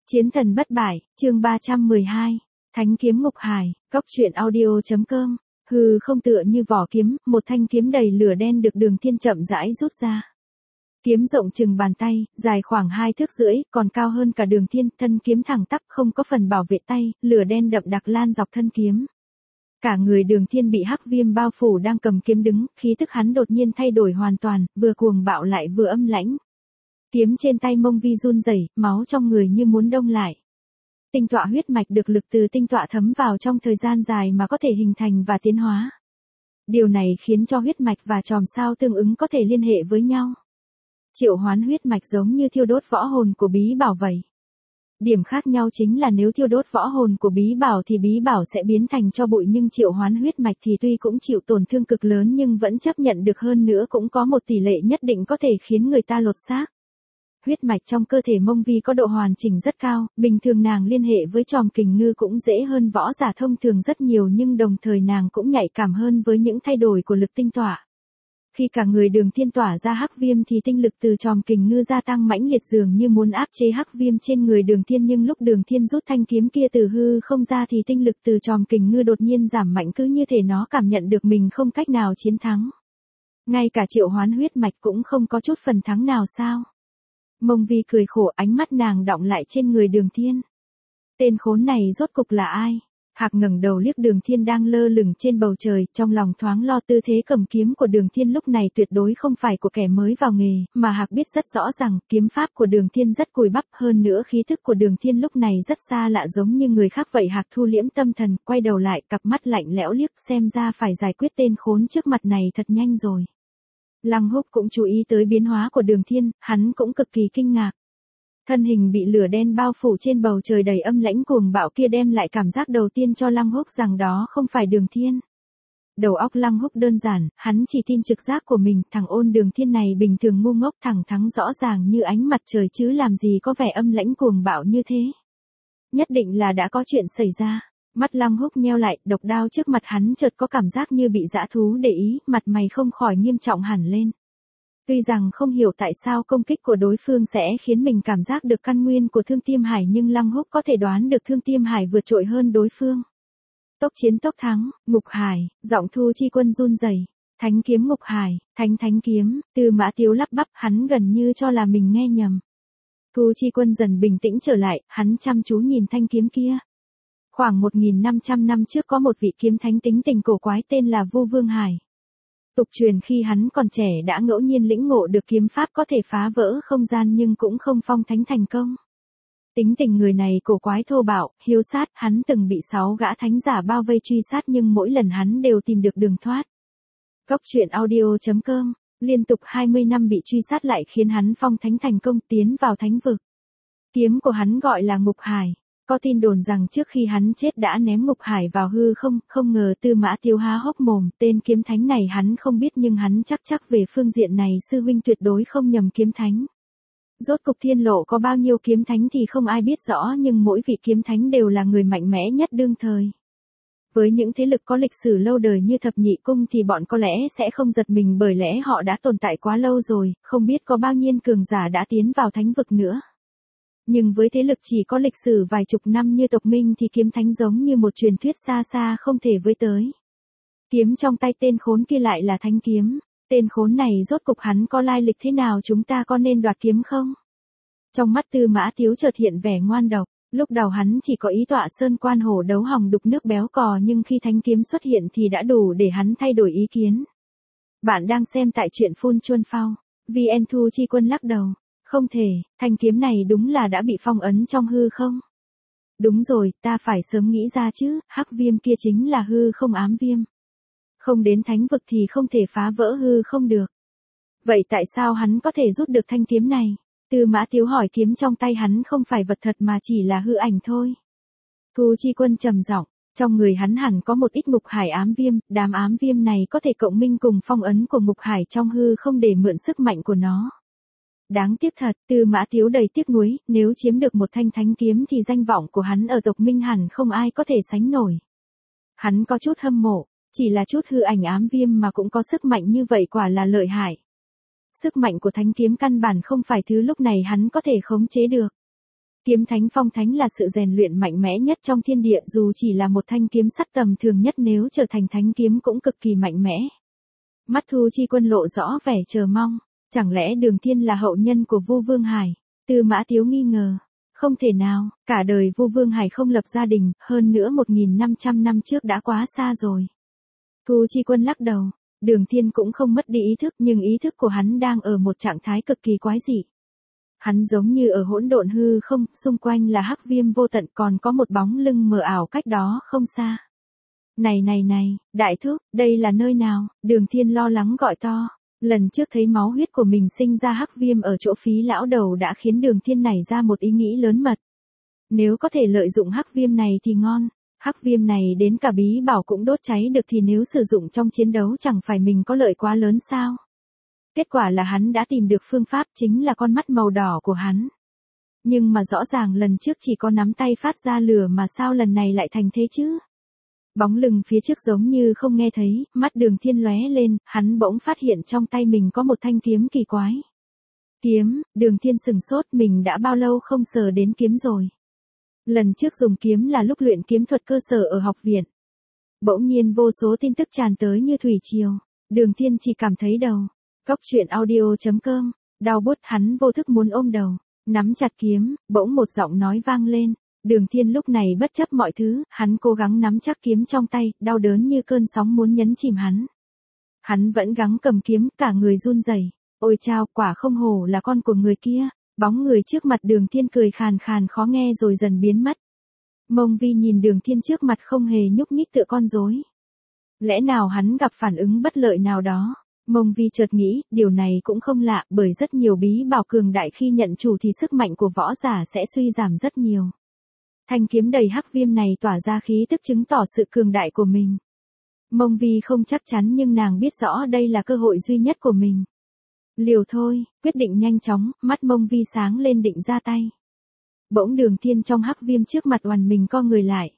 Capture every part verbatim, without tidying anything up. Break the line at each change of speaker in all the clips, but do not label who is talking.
Chiến thần bất bại, chương ba trăm mười hai, Thánh kiếm Ngục Hải, Cốc truyện audio.com. Hư không tựa như vỏ kiếm, một thanh kiếm đầy lửa đen được Đường Thiên chậm rãi rút ra. Kiếm rộng chừng bàn tay, dài khoảng hai thước rưỡi, còn cao hơn cả Đường Thiên, thân kiếm thẳng tắp không có phần bảo vệ tay, lửa đen đậm đặc lan dọc thân kiếm. Cả người Đường Thiên bị hắc viêm bao phủ đang cầm kiếm đứng, khí tức hắn đột nhiên thay đổi hoàn toàn, vừa cuồng bạo lại vừa âm lãnh. Kiếm trên tay mông vi run rẩy, máu trong người như muốn đông lại. Tinh tọa huyết mạch được lực từ tinh tọa thấm vào trong thời gian dài mà có thể hình thành và tiến hóa. Điều này khiến cho huyết mạch và chòm sao tương ứng có thể liên hệ với nhau. Triệu hoán huyết mạch giống như thiêu đốt võ hồn của bí bảo vậy. Điểm khác nhau chính là nếu thiêu đốt võ hồn của bí bảo thì bí bảo sẽ biến thành tro bụi, nhưng triệu hoán huyết mạch thì tuy cũng chịu tổn thương cực lớn nhưng vẫn chấp nhận được, hơn nữa cũng có một tỷ lệ nhất định có thể khiến người ta lột xác. Huyết mạch trong cơ thể mông vi có độ hoàn chỉnh rất cao, bình thường nàng liên hệ với tròm kình ngư cũng dễ hơn võ giả thông thường rất nhiều, nhưng đồng thời nàng cũng nhạy cảm hơn với những thay đổi của lực tinh tỏa. Khi cả người Đường Thiên tỏa ra hắc viêm thì tinh lực từ tròm kình ngư gia tăng mãnh liệt, dường như muốn áp chế hắc viêm trên người Đường Thiên, nhưng lúc Đường Thiên rút thanh kiếm kia từ hư không ra thì tinh lực từ tròm kình ngư đột nhiên giảm mạnh, cứ như thể nó cảm nhận được mình không cách nào chiến thắng. Ngay cả triệu hoán huyết mạch cũng không có chút phần thắng nào sao? Mông vi cười khổ, ánh mắt nàng đọng lại trên người Đường Thiên. Tên khốn này rốt cục là ai? Hạc ngẩng đầu liếc Đường Thiên đang lơ lửng trên bầu trời, trong lòng thoáng lo. Tư thế cầm kiếm của Đường Thiên lúc này tuyệt đối không phải của kẻ mới vào nghề, mà Hạc biết rất rõ rằng kiếm pháp của Đường Thiên rất cùi bắp, hơn nữa khí thức của Đường Thiên lúc này rất xa lạ, giống như người khác vậy. Hạc thu liễm tâm thần, quay đầu lại, cặp mắt lạnh lẽo liếc, xem ra phải giải quyết tên khốn trước mặt này thật nhanh rồi. Lăng Húc cũng chú ý tới biến hóa của Đường Thiên, hắn cũng cực kỳ kinh ngạc. Thân hình bị lửa đen bao phủ trên bầu trời đầy âm lãnh cuồng bạo kia đem lại cảm giác đầu tiên cho Lăng Húc rằng đó không phải Đường Thiên. Đầu óc Lăng Húc đơn giản, hắn chỉ tin trực giác của mình, thằng ôn Đường Thiên này bình thường ngu ngốc, thẳng thắn rõ ràng như ánh mặt trời chứ làm gì có vẻ âm lãnh cuồng bạo như thế. Nhất định là đã có chuyện xảy ra. Mắt Lăng Húc nheo lại, độc đao trước mặt hắn chợt có cảm giác như bị dã thú để ý, mặt mày không khỏi nghiêm trọng hẳn lên. Tuy rằng không hiểu tại sao công kích của đối phương sẽ khiến mình cảm giác được căn nguyên của Thương Tiêm Hải, nhưng Lăng Húc có thể đoán được Thương Tiêm Hải vượt trội hơn đối phương. Tốc chiến tốc thắng, Ngục Hải, giọng Thu Chi Quân run rẩy. Thánh kiếm Ngục Hải, thánh thánh kiếm, Tư Mã Tiếu lắp bắp, hắn gần như cho là mình nghe nhầm. Thu Chi Quân dần bình tĩnh trở lại, hắn chăm chú nhìn thanh kiếm kia. Khoảng một nghìn năm trăm năm trước có một vị kiếm thánh tính tình cổ quái tên là Vu Vương Hải. Tục truyền khi hắn còn trẻ đã ngẫu nhiên lĩnh ngộ được kiếm pháp có thể phá vỡ không gian nhưng cũng không phong thánh thành công. Tính tình người này cổ quái thô bạo, hiếu sát, hắn từng bị sáu gã thánh giả bao vây truy sát nhưng mỗi lần hắn đều tìm được đường thoát. Cốc truyện audio.com, liên tục hai mươi năm bị truy sát lại khiến hắn phong thánh thành công, tiến vào thánh vực. Kiếm của hắn gọi là Ngục Hải. Có tin đồn rằng trước khi hắn chết đã ném Ngục Hải vào hư không, không ngờ Tư Mã Tiếu há hốc mồm, tên kiếm thánh này hắn không biết nhưng hắn chắc chắc về phương diện này sư huynh tuyệt đối không nhầm kiếm thánh. Rốt cục thiên lộ có bao nhiêu kiếm thánh thì không ai biết rõ, nhưng mỗi vị kiếm thánh đều là người mạnh mẽ nhất đương thời. Với những thế lực có lịch sử lâu đời như Thập Nhị Cung thì bọn có lẽ sẽ không giật mình, bởi lẽ họ đã tồn tại quá lâu rồi, không biết có bao nhiêu cường giả đã tiến vào thánh vực nữa. Nhưng với thế lực chỉ có lịch sử vài chục năm như tộc Minh thì kiếm thánh giống như một truyền thuyết xa xa không thể với tới. Kiếm trong tay tên khốn kia lại là thánh kiếm. Tên khốn này rốt cục hắn có lai lịch thế nào, chúng ta có nên đoạt kiếm không? Trong mắt Tư Mã Tiếu chợt hiện vẻ ngoan độc. Lúc đầu hắn chỉ có ý tọa sơn quan hổ đấu hòng đục nước béo cò, nhưng khi thánh kiếm xuất hiện thì đã đủ để hắn thay đổi ý kiến. Bạn đang xem tại truyện Phun Chuân Phao. vê en Thu Chi Quân lắc đầu. Không thể, thanh kiếm này đúng là đã bị phong ấn trong hư không? Đúng rồi, ta phải sớm nghĩ ra chứ, hắc viêm kia chính là hư không ám viêm. Không đến thánh vực thì không thể phá vỡ hư không được. Vậy tại sao hắn có thể rút được thanh kiếm này? Tư Mã Tiếu hỏi, kiếm trong tay hắn không phải vật thật mà chỉ là hư ảnh thôi. Thu Chi Quân trầm giọng, trong người hắn hẳn có một ít Ngục Hải ám viêm, đám ám viêm này có thể cộng minh cùng phong ấn của Ngục Hải trong hư không để mượn sức mạnh của nó. Đáng tiếc thật, Tư Mã Tiếu đầy tiếc nuối, nếu chiếm được một thanh thánh kiếm thì danh vọng của hắn ở tộc Minh hẳn không ai có thể sánh nổi. Hắn có chút hâm mộ, chỉ là chút hư ảnh ám viêm mà cũng có sức mạnh như vậy quả là lợi hại. Sức mạnh của thánh kiếm căn bản không phải thứ lúc này hắn có thể khống chế được. Kiếm thánh phong thánh là sự rèn luyện mạnh mẽ nhất trong thiên địa, dù chỉ là một thanh kiếm sắt tầm thường nhất nếu trở thành thánh kiếm cũng cực kỳ mạnh mẽ. Mắt Thu Chi Quân lộ rõ vẻ chờ mong, chẳng lẽ Đường Thiên là hậu nhân của Vu Vương Hải? Tư Mã Tiếu nghi ngờ, không thể nào, cả đời Vu Vương Hải không lập gia đình, hơn nữa một nghìn năm trăm năm trước đã quá xa rồi. Thu Chi Quân lắc đầu, Đường Thiên cũng không mất đi ý thức nhưng ý thức của hắn đang ở một trạng thái cực kỳ quái dị. Hắn giống như ở hỗn độn hư không, xung quanh là hắc viêm vô tận còn có một bóng lưng mờ ảo cách đó không xa. Này này này, đại thúc, đây là nơi nào? Đường Thiên lo lắng gọi to. Lần trước thấy máu huyết của mình sinh ra hắc viêm ở chỗ Phí lão đầu đã khiến Đường Thiên nảy ra một ý nghĩ lớn mật. Nếu có thể lợi dụng hắc viêm này thì ngon. Hắc viêm này đến cả bí bảo cũng đốt cháy được thì nếu sử dụng trong chiến đấu chẳng phải mình có lợi quá lớn sao? Kết quả là hắn đã tìm được phương pháp, chính là con mắt màu đỏ của hắn. Nhưng mà rõ ràng lần trước chỉ có nắm tay phát ra lửa mà sao lần này lại thành thế chứ? Bóng lưng phía trước giống như không nghe thấy, mắt Đường Thiên lóe lên, hắn bỗng phát hiện trong tay mình có một thanh kiếm kỳ quái. Kiếm, Đường Thiên sừng sốt, mình đã bao lâu không sờ đến kiếm rồi. Lần trước dùng kiếm là lúc luyện kiếm thuật cơ sở ở học viện. Bỗng nhiên vô số tin tức tràn tới như thủy triều, Đường Thiên chỉ cảm thấy đầu. Cốc truyện audio chấm com, đau bút, hắn vô thức muốn ôm đầu, nắm chặt kiếm, bỗng một giọng nói vang lên. Đường Thiên lúc này bất chấp mọi thứ, hắn cố gắng nắm chắc kiếm trong tay, đau đớn như cơn sóng muốn nhấn chìm hắn. Hắn vẫn gắng cầm kiếm, cả người run rẩy. Ôi chao, quả không hổ là con của người kia. Bóng người trước mặt Đường Thiên cười khàn khàn khó nghe rồi dần biến mất. Mông Vi nhìn Đường Thiên trước mặt không hề nhúc nhích tựa con rối. Lẽ nào hắn gặp phản ứng bất lợi nào đó? Mông Vi chợt nghĩ, điều này cũng không lạ, bởi rất nhiều bí bảo cường đại khi nhận chủ thì sức mạnh của võ giả sẽ suy giảm rất nhiều. Thanh kiếm đầy hắc viêm này tỏa ra khí tức chứng tỏ sự cường đại của mình. Mông Vi không chắc chắn nhưng nàng biết rõ đây là cơ hội duy nhất của mình. Liều thôi, quyết định nhanh chóng, mắt Mông Vi sáng lên định ra tay. Bỗng Đường Thiên trong hắc viêm trước mặt oằn mình co người lại.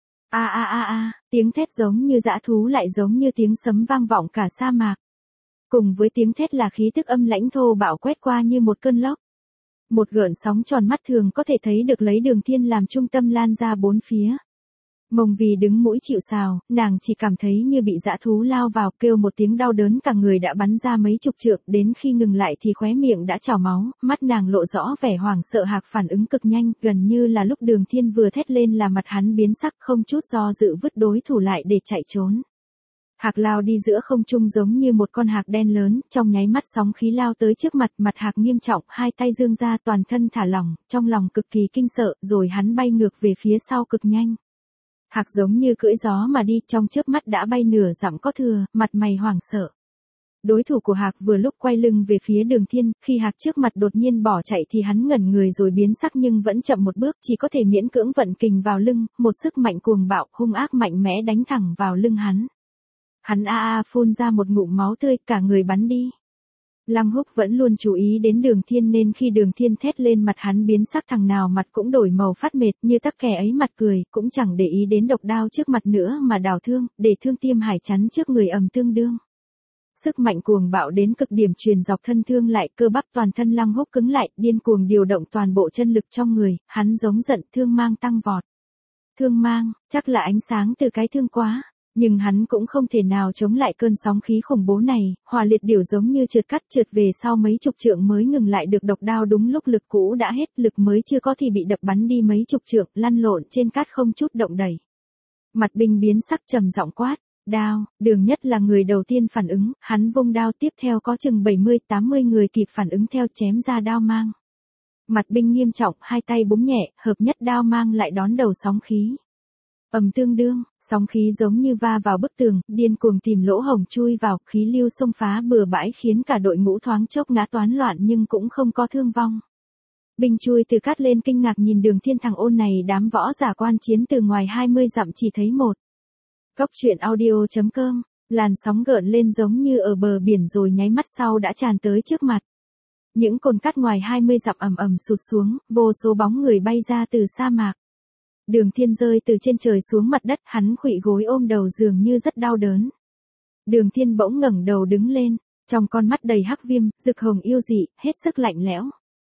A a a a, tiếng thét giống như dã thú lại giống như tiếng sấm vang vọng cả sa mạc. Cùng với tiếng thét là khí tức âm lãnh thô bạo quét qua như một cơn lốc. Một gợn sóng tròn mắt thường có thể thấy được lấy Đường Thiên làm trung tâm lan ra bốn phía. Mông Vi đứng mũi chịu sào, nàng chỉ cảm thấy như bị dã thú lao vào, kêu một tiếng đau đớn cả người đã bắn ra mấy chục trượng, đến khi ngừng lại thì khóe miệng đã trào máu, mắt nàng lộ rõ vẻ hoảng sợ. Hạc phản ứng cực nhanh, gần như là lúc Đường Thiên vừa thét lên là mặt hắn biến sắc, không chút do dự vứt đối thủ lại để chạy trốn. Hạc lao đi giữa không trung giống như một con hạc đen lớn, trong nháy mắt sóng khí lao tới trước mặt, mặt hạc nghiêm trọng, hai tay giương ra toàn thân thả lỏng, trong lòng cực kỳ kinh sợ, rồi hắn bay ngược về phía sau cực nhanh. Hạc giống như cưỡi gió mà đi, trong chớp mắt đã bay nửa dặm có thừa, mặt mày hoảng sợ. Đối thủ của Hạc vừa lúc quay lưng về phía Đường Thiên, khi Hạc trước mặt đột nhiên bỏ chạy thì hắn ngẩn người rồi biến sắc nhưng vẫn chậm một bước, chỉ có thể miễn cưỡng vận kình vào lưng, một sức mạnh cuồng bạo, hung ác mạnh mẽ đánh thẳng vào lưng hắn. Hắn a a phun ra một ngụm máu tươi, cả người bắn đi. Lăng Húc vẫn luôn chú ý đến Đường Thiên nên khi Đường Thiên thét lên mặt hắn biến sắc, thằng nào mặt cũng đổi màu phát mệt, như tắc kè ấy mặt cười, cũng chẳng để ý đến độc đao trước mặt nữa mà đào thương, để thương tiêm hải chắn trước người ầm tương đương. Sức mạnh cuồng bạo đến cực điểm truyền dọc thân thương lại, cơ bắp toàn thân Lăng Húc cứng lại, điên cuồng điều động toàn bộ chân lực trong người, hắn giống giận, thương mang tăng vọt. Thương mang, chắc là ánh sáng từ cái thương quá. Nhưng hắn cũng không thể nào chống lại cơn sóng khí khủng bố này, hỏa liệt điểu giống như trượt cắt trượt về sau mấy chục trượng mới ngừng lại được, độc đao đúng lúc lực cũ đã hết, lực mới chưa có thì bị đập bắn đi mấy chục trượng, lăn lộn trên cát không chút động đẩy. Mặt binh biến sắc trầm giọng quát, đao, Đường Nhất là người đầu tiên phản ứng, hắn vung đao tiếp theo có chừng bảy mươi tám mươi người kịp phản ứng theo chém ra đao mang. Mặt binh nghiêm trọng, hai tay búng nhẹ, hợp nhất đao mang lại đón đầu sóng khí. Ầm tương đương, sóng khí giống như va vào bức tường, điên cuồng tìm lỗ hổng chui vào, khí lưu xông phá bừa bãi khiến cả đội ngũ thoáng chốc ngã toán loạn nhưng cũng không có thương vong. Binh chui từ cát lên kinh ngạc nhìn Đường Thiên, thằng ôn này đám võ giả quan chiến từ ngoài hai mươi dặm chỉ thấy một. Cốc truyện audio chấm com, làn sóng gợn lên giống như ở bờ biển rồi nháy mắt sau đã tràn tới trước mặt. Những cồn cát ngoài hai mươi dặm ầm ầm sụt xuống, vô số bóng người bay ra từ sa mạc. Đường Thiên rơi từ trên trời xuống mặt đất, hắn khuỵu gối ôm đầu dường như rất đau đớn. Đường Thiên bỗng ngẩng đầu đứng lên, trong con mắt đầy hắc viêm, rực hồng yêu dị, hết sức lạnh lẽo.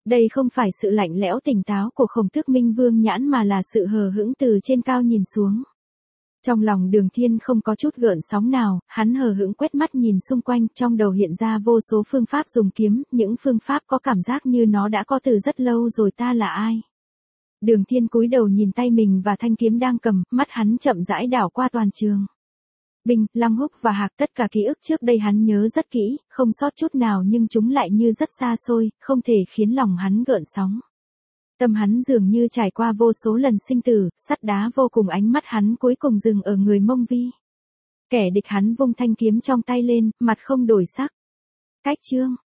Đây không phải sự lạnh lẽo tỉnh táo của Khổng Tước Minh Vương nhãn mà là sự hờ hững từ trên cao nhìn xuống. Trong lòng Đường Thiên không có chút gợn sóng nào, hắn hờ hững quét mắt nhìn xung quanh, trong đầu hiện ra vô số phương pháp dùng kiếm, những phương pháp có cảm giác như nó đã có từ rất lâu rồi. Ta là ai? Đường Thiên cúi đầu nhìn tay mình và thanh kiếm đang cầm, mắt hắn chậm rãi đảo qua toàn trường. Binh, Lăng Húc và Hạc, tất cả ký ức trước đây hắn nhớ rất kỹ, không sót chút nào, nhưng chúng lại như rất xa xôi, không thể khiến lòng hắn gợn sóng. Tâm hắn dường như trải qua vô số lần sinh tử, sắt đá vô cùng, ánh mắt hắn cuối cùng dừng ở người Mông Vi. Kẻ địch, hắn vung thanh kiếm trong tay lên, mặt không đổi sắc. Cách chương